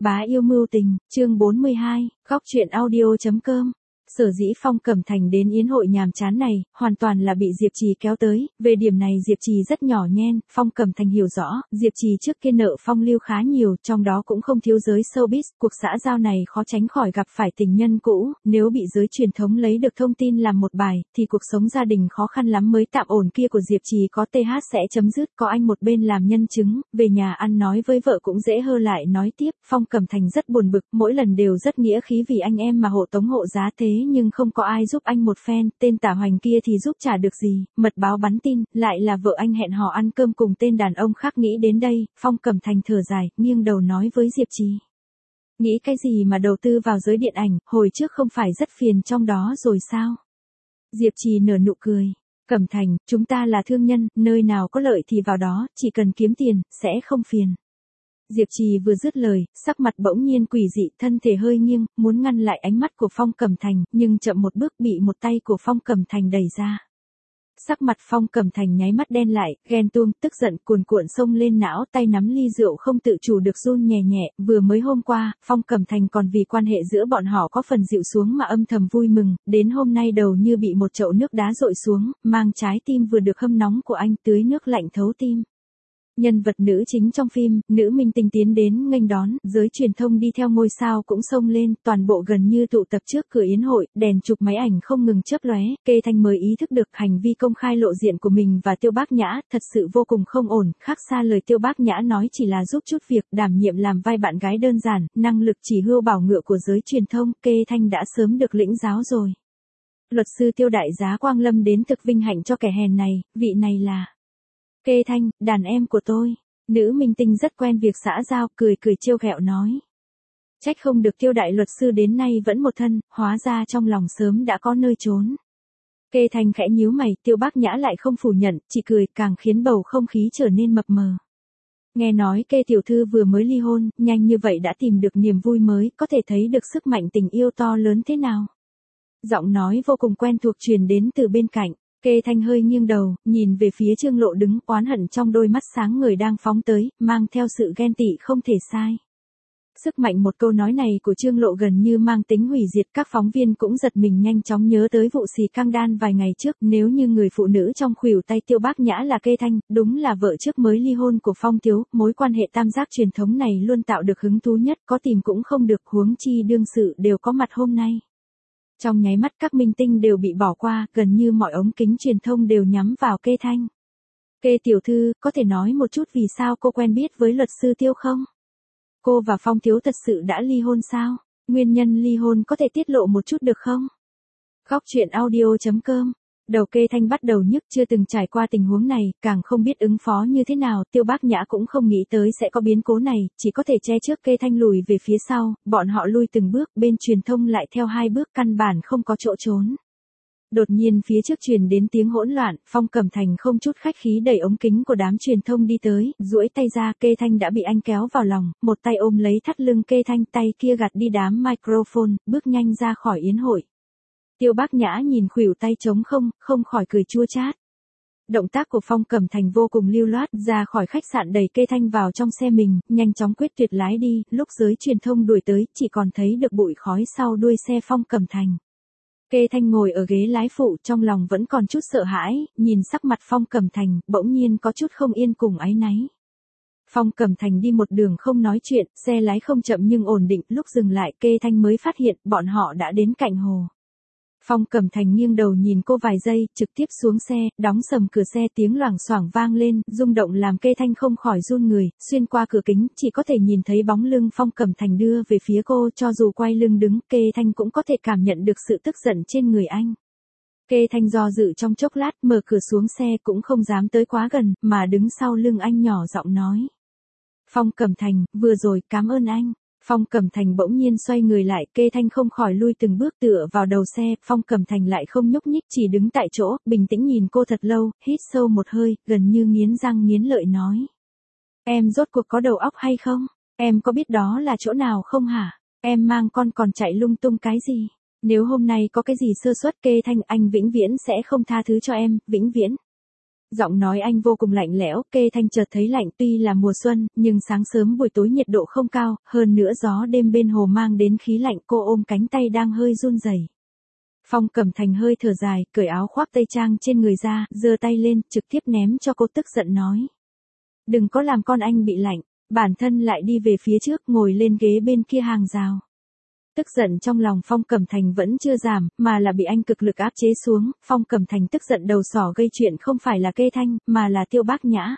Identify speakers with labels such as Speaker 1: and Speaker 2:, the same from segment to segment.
Speaker 1: Bá yêu mưu tình, chương 42, góc truyện audio.com. Sở dĩ Phong Cẩm Thành đến yến hội nhàm chán này, hoàn toàn là bị Diệp Trì kéo tới, về điểm này Diệp Trì rất nhỏ nhen, Phong Cẩm Thành hiểu rõ, Diệp Trì trước kia nợ Phong Lưu khá nhiều, trong đó cũng không thiếu giới showbiz, cuộc xã giao này khó tránh khỏi gặp phải tình nhân cũ, nếu bị giới truyền thống lấy được thông tin làm một bài, thì cuộc sống gia đình khó khăn lắm mới tạm ổn kia của Diệp Trì có TH sẽ chấm dứt, có anh một bên làm nhân chứng, về nhà ăn nói với vợ cũng dễ hơ lại nói tiếp, Phong Cẩm Thành rất buồn bực, mỗi lần đều rất nghĩa khí vì anh em mà hộ tống hộ giá thế nhưng không có ai giúp anh một phen, tên Tả Hoành kia thì giúp chả được gì, mật báo bắn tin, lại là vợ anh hẹn hò ăn cơm cùng tên đàn ông khác nghĩ đến đây, Phong Cẩm Thành thở dài, nghiêng đầu nói với Diệp Trì. Nghĩ cái gì mà đầu tư vào giới điện ảnh, hồi trước không phải rất phiền trong đó rồi sao? Diệp Trì nở nụ cười. Cẩm Thành, chúng ta là thương nhân, nơi nào có lợi thì vào đó, chỉ cần kiếm tiền, sẽ không phiền. Diệp Trì vừa dứt lời, sắc mặt bỗng nhiên quỷ dị, thân thể hơi nghiêng, muốn ngăn lại ánh mắt của Phong Cẩm Thành, nhưng chậm một bước bị một tay của Phong Cẩm Thành đẩy ra. Sắc mặt Phong Cẩm Thành nháy mắt đen lại, ghen tuông, tức giận cuồn cuộn xông lên não, tay nắm ly rượu không tự chủ được run nhẹ nhẹ, vừa mới hôm qua, Phong Cẩm Thành còn vì quan hệ giữa bọn họ có phần dịu xuống mà âm thầm vui mừng, đến hôm nay đầu như bị một chậu nước đá dội xuống, mang trái tim vừa được hâm nóng của anh tưới nước lạnh thấu tim. Nhân vật nữ chính trong phim, nữ minh tinh tiến đến nghênh đón, giới truyền thông đi theo ngôi sao cũng xông lên, toàn bộ gần như tụ tập trước cửa yến hội, đèn chụp máy ảnh không ngừng chớp lóe, Kê Thanh mới ý thức được hành vi công khai lộ diện của mình và Tiêu Bác Nhã, thật sự vô cùng không ổn, khác xa lời Tiêu Bác Nhã nói chỉ là giúp chút việc, đảm nhiệm làm vai bạn gái đơn giản, năng lực chỉ hươu bảo ngựa của giới truyền thông, Kê Thanh đã sớm được lĩnh giáo rồi. Luật sư Tiêu đại giá Quang Lâm đến thực vinh hạnh cho kẻ hèn này, vị này là Kê Thanh, đàn em của tôi. Nữ minh tinh rất quen việc xã giao, cười cười trêu ghẹo nói. Trách không được Tiêu đại luật sư đến nay vẫn một thân, hóa ra trong lòng sớm đã có nơi trốn. Kê Thanh khẽ nhíu mày, Tiêu Bác Nhã lại không phủ nhận, chỉ cười, càng khiến bầu không khí trở nên mập mờ. Nghe nói Kê tiểu thư vừa mới ly hôn, nhanh như vậy đã tìm được niềm vui mới, có thể thấy được sức mạnh tình yêu to lớn thế nào. Giọng nói vô cùng quen thuộc truyền đến từ bên cạnh. Kê Thanh hơi nghiêng đầu, nhìn về phía Trương Lộ đứng, oán hận trong đôi mắt sáng người đang phóng tới, mang theo sự ghen tị không thể sai. Sức mạnh một câu nói này của Trương Lộ gần như mang tính hủy diệt, các phóng viên cũng giật mình nhanh chóng nhớ tới vụ xì căng đan vài ngày trước, nếu như người phụ nữ trong khuỷu tay Tiêu Bác Nhã là Kê Thanh, đúng là vợ trước mới ly hôn của Phong Thiếu, mối quan hệ tam giác truyền thống này luôn tạo được hứng thú nhất, có tìm cũng không được, huống chi đương sự đều có mặt hôm nay. Trong nháy mắt các minh tinh đều bị bỏ qua, gần như mọi ống kính truyền thông đều nhắm vào Kê Thanh. Kê tiểu thư, có thể nói một chút vì sao cô quen biết với luật sư Tiêu không? Cô và Phong Thiếu thật sự đã ly hôn sao? Nguyên nhân ly hôn có thể tiết lộ một chút được không? Góc truyện audio.com. Đầu Kê Thanh bắt đầu nhức, chưa từng trải qua tình huống này, càng không biết ứng phó như thế nào, Tiêu Bác Nhã cũng không nghĩ tới sẽ có biến cố này, chỉ có thể che trước Kê Thanh lùi về phía sau, bọn họ lui từng bước, bên truyền thông lại theo hai bước, căn bản không có chỗ trốn. Đột nhiên phía trước truyền đến tiếng hỗn loạn, Phong Cẩm Thành không chút khách khí đẩy ống kính của đám truyền thông đi tới, duỗi tay ra, Kê Thanh đã bị anh kéo vào lòng, một tay ôm lấy thắt lưng Kê Thanh, tay kia gạt đi đám microphone, bước nhanh ra khỏi yến hội. Tiêu Bác Nhã nhìn khuỷu tay trống không khỏi cười chua chát. Động tác của Phong Cẩm Thành vô cùng lưu loát, ra khỏi khách sạn đẩy Kê Thanh vào trong xe mình, nhanh chóng quyết tuyệt lái đi, lúc giới truyền thông đuổi tới, chỉ còn thấy được bụi khói sau đuôi xe Phong Cẩm Thành. Kê Thanh ngồi ở ghế lái phụ, trong lòng vẫn còn chút sợ hãi, nhìn sắc mặt Phong Cẩm Thành, bỗng nhiên có chút không yên cùng áy náy. Phong Cẩm Thành đi một đường không nói chuyện, xe lái không chậm nhưng ổn định, lúc dừng lại Kê Thanh mới phát hiện, bọn họ đã đến cạnh hồ. Phong Cẩm Thành nghiêng đầu nhìn cô vài giây, trực tiếp xuống xe, đóng sầm cửa xe, tiếng loảng xoảng vang lên, rung động làm Kê Thanh không khỏi run người, xuyên qua cửa kính, chỉ có thể nhìn thấy bóng lưng Phong Cẩm Thành đưa về phía cô, cho dù quay lưng đứng, Kê Thanh cũng có thể cảm nhận được sự tức giận trên người anh. Kê Thanh do dự trong chốc lát, mở cửa xuống xe cũng không dám tới quá gần, mà đứng sau lưng anh nhỏ giọng nói. Phong Cẩm Thành, vừa rồi, cảm ơn anh. Phong Cẩm Thành bỗng nhiên xoay người lại, Kê Thanh không khỏi lui từng bước tựa vào đầu xe, Phong Cẩm Thành lại không nhúc nhích, chỉ đứng tại chỗ, bình tĩnh nhìn cô thật lâu, hít sâu một hơi, gần như nghiến răng nghiến lợi nói. Em rốt cuộc có đầu óc hay không? Em có biết đó là chỗ nào không hả? Em mang con còn chạy lung tung cái gì? Nếu hôm nay có cái gì sơ suất Kê Thanh, anh vĩnh viễn sẽ không tha thứ cho em, vĩnh viễn. Giọng nói anh vô cùng lạnh lẽo, Kê Thanh chợt thấy lạnh, tuy là mùa xuân, nhưng sáng sớm buổi tối nhiệt độ không cao, hơn nữa gió đêm bên hồ mang đến khí lạnh, cô ôm cánh tay đang hơi run rẩy. Phong Cẩm Thành hơi thở dài, cởi áo khoác tây trang trên người ra, giơ tay lên, trực tiếp ném cho cô, tức giận nói. Đừng có làm con anh bị lạnh, bản thân lại đi về phía trước, ngồi lên ghế bên kia hàng rào. Tức giận trong lòng Phong Cẩm Thành vẫn chưa giảm, mà là bị anh cực lực áp chế xuống. Phong Cẩm Thành tức giận đầu sỏ gây chuyện không phải là Kê Thanh, mà là Tiêu Bác Nhã.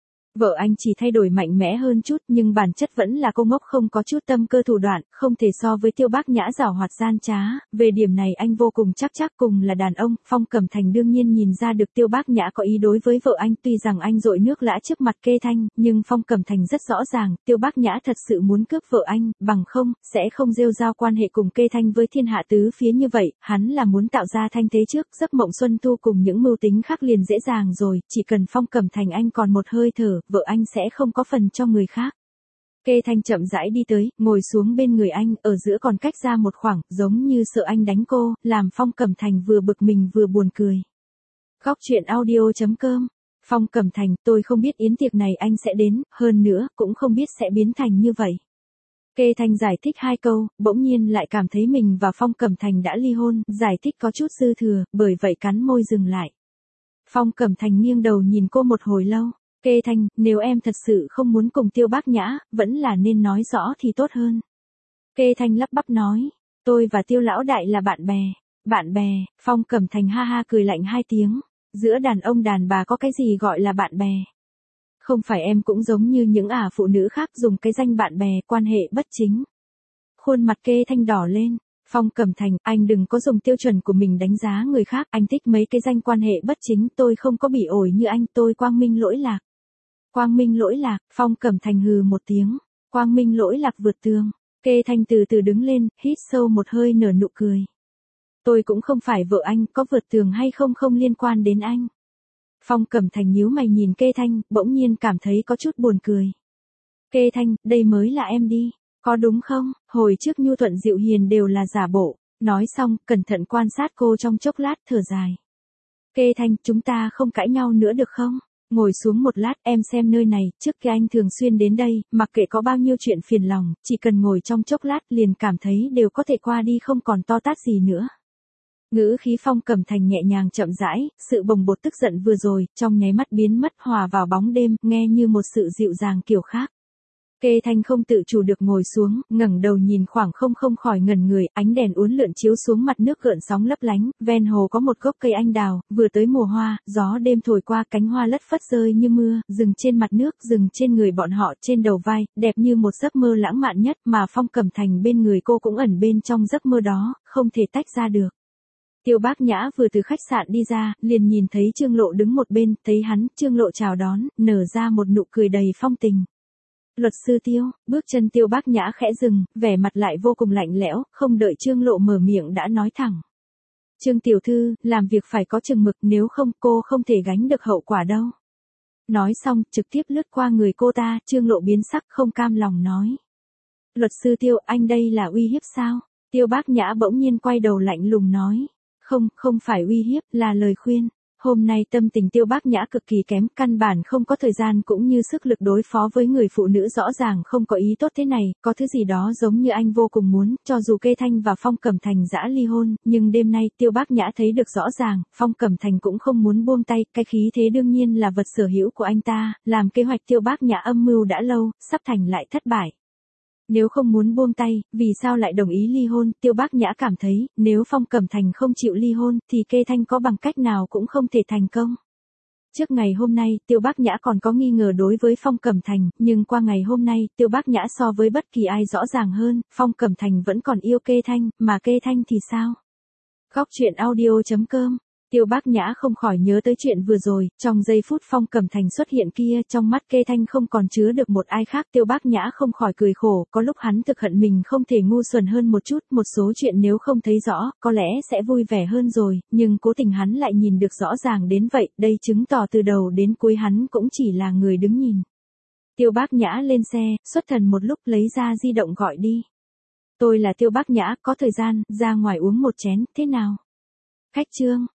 Speaker 1: Vợ anh chỉ thay đổi mạnh mẽ hơn chút, nhưng bản chất vẫn là cô ngốc không có chút tâm cơ thủ đoạn, không thể so với Tiêu Bác Nhã giảo hoạt gian trá. Về điểm này anh vô cùng chắc cùng là đàn ông. Phong Cẩm Thành đương nhiên nhìn ra được Tiêu Bác Nhã có ý đối với vợ anh, tuy rằng anh dội nước lã trước mặt Kê Thanh, nhưng Phong Cẩm Thành rất rõ ràng, Tiêu Bác Nhã thật sự muốn cướp vợ anh, bằng không, sẽ không rêu rao quan hệ cùng Kê Thanh với thiên hạ tứ phía như vậy, hắn là muốn tạo ra thanh thế trước, giấc mộng xuân thu cùng những mưu tính khác liền dễ dàng rồi, chỉ cần Phong Cẩm Thành anh còn một hơi thở, vợ anh sẽ không có phần cho người khác. Kê Thanh chậm rãi đi tới, ngồi xuống bên người anh, ở giữa còn cách ra một khoảng, giống như sợ anh đánh cô, làm Phong Cẩm Thành vừa bực mình vừa buồn cười. Góc truyện audio.com. Phong Cẩm Thành, tôi không biết yến tiệc này anh sẽ đến, hơn nữa, cũng không biết sẽ biến thành như vậy. Kê Thanh giải thích 2 câu, bỗng nhiên lại cảm thấy mình và Phong Cẩm Thành đã ly hôn, giải thích có chút dư thừa, bởi vậy cắn môi dừng lại. Phong Cẩm Thành nghiêng đầu nhìn cô một hồi lâu. Kê Thanh, nếu em thật sự không muốn cùng Tiêu Bác Nhã, vẫn là nên nói rõ thì tốt hơn. Kê Thanh lắp bắp nói, tôi và Tiêu lão đại là bạn bè. Bạn bè, Phong Cẩm Thành ha ha cười lạnh 2 tiếng. Giữa đàn ông đàn bà có cái gì gọi là bạn bè? Không phải em cũng giống như những phụ nữ khác dùng cái danh bạn bè, quan hệ bất chính. Khuôn mặt Kê Thanh đỏ lên. Phong Cẩm Thành, anh đừng có dùng tiêu chuẩn của mình đánh giá người khác, anh thích mấy cái danh quan hệ bất chính, tôi không có bị ổi như anh, tôi quang minh lỗi lạc. Quang minh lỗi lạc, Phong Cẩm Thành hừ một tiếng, quang minh lỗi lạc vượt tường. Kê Thanh từ từ đứng lên, hít sâu một hơi nở nụ cười. Tôi cũng không phải vợ anh, có vượt tường hay không không liên quan đến anh. Phong Cẩm Thành nhíu mày nhìn Kê Thanh, bỗng nhiên cảm thấy có chút buồn cười. Kê Thanh, đây mới là em đi, có đúng không? Hồi trước nhu thuận dịu hiền đều là giả bộ. Nói xong, cẩn thận quan sát cô trong chốc lát, thở dài. Kê Thanh, chúng ta không cãi nhau nữa được không? Ngồi xuống một lát, em xem nơi này, trước kia anh thường xuyên đến đây, mặc kệ có bao nhiêu chuyện phiền lòng, chỉ cần ngồi trong chốc lát liền cảm thấy đều có thể qua đi không còn to tát gì nữa. Ngữ khí Phong Cẩm Thành nhẹ nhàng chậm rãi, sự bồng bột tức giận vừa rồi, trong nháy mắt biến mất hòa vào bóng đêm, nghe như một sự dịu dàng kiểu khác. Kê Thanh không tự chủ được ngồi xuống, ngẩng đầu nhìn khoảng không khỏi ngẩn người, ánh đèn uốn lượn chiếu xuống mặt nước gợn sóng lấp lánh, ven hồ có một gốc cây anh đào, vừa tới mùa hoa, gió đêm thổi qua cánh hoa lất phất rơi như mưa, dừng trên mặt nước, dừng trên người bọn họ, trên đầu vai, đẹp như một giấc mơ lãng mạn nhất, mà Phong Cẩm Thành bên người cô cũng ẩn bên trong giấc mơ đó, không thể tách ra được. Tiêu Bác Nhã vừa từ khách sạn đi ra, liền nhìn thấy Trương Lộ đứng một bên, thấy hắn, Trương Lộ chào đón, nở ra một nụ cười đầy phong tình. Luật sư Tiêu, bước chân Tiêu Bác Nhã khẽ dừng, vẻ mặt lại vô cùng lạnh lẽo, không đợi Trương Lộ mở miệng đã nói thẳng. Trương tiểu thư, làm việc phải có chừng mực, nếu không cô không thể gánh được hậu quả đâu. Nói xong, trực tiếp lướt qua người cô ta, Trương Lộ biến sắc không cam lòng nói. Luật sư Tiêu, anh đây là uy hiếp sao? Tiêu Bác Nhã bỗng nhiên quay đầu lạnh lùng nói. Không phải uy hiếp, là lời khuyên. Hôm nay tâm tình Tiêu Bác Nhã cực kỳ kém, căn bản không có thời gian cũng như sức lực đối phó với người phụ nữ rõ ràng không có ý tốt thế này, có thứ gì đó giống như anh vô cùng muốn, cho dù Kê Thanh và Phong Cẩm Thành đã ly hôn, nhưng đêm nay Tiêu Bác Nhã thấy được rõ ràng, Phong Cẩm Thành cũng không muốn buông tay, cái khí thế đương nhiên là vật sở hữu của anh ta, làm kế hoạch Tiêu Bác Nhã âm mưu đã lâu, sắp thành lại thất bại. Nếu không muốn buông tay, vì sao lại đồng ý ly hôn? Tiêu Bác Nhã cảm thấy, nếu Phong Cẩm Thành không chịu ly hôn, thì Kê Thanh có bằng cách nào cũng không thể thành công. Trước ngày hôm nay, Tiêu Bác Nhã còn có nghi ngờ đối với Phong Cẩm Thành, nhưng qua ngày hôm nay, Tiêu Bác Nhã so với bất kỳ ai rõ ràng hơn, Phong Cẩm Thành vẫn còn yêu Kê Thanh, mà Kê Thanh thì sao? Góc truyện audio.com. Tiêu Bác Nhã không khỏi nhớ tới chuyện vừa rồi, trong giây phút Phong Cẩm Thành xuất hiện kia, trong mắt Kê Thanh không còn chứa được một ai khác, Tiêu Bác Nhã không khỏi cười khổ, có lúc hắn thực hận mình không thể ngu xuẩn hơn một chút, một số chuyện nếu không thấy rõ, có lẽ sẽ vui vẻ hơn rồi, nhưng cố tình hắn lại nhìn được rõ ràng đến vậy, đây chứng tỏ từ đầu đến cuối hắn cũng chỉ là người đứng nhìn. Tiêu Bác Nhã lên xe, xuất thần một lúc lấy ra di động gọi đi. Tôi là Tiêu Bác Nhã, có thời gian, ra ngoài uống một chén, thế nào? Khách Trương.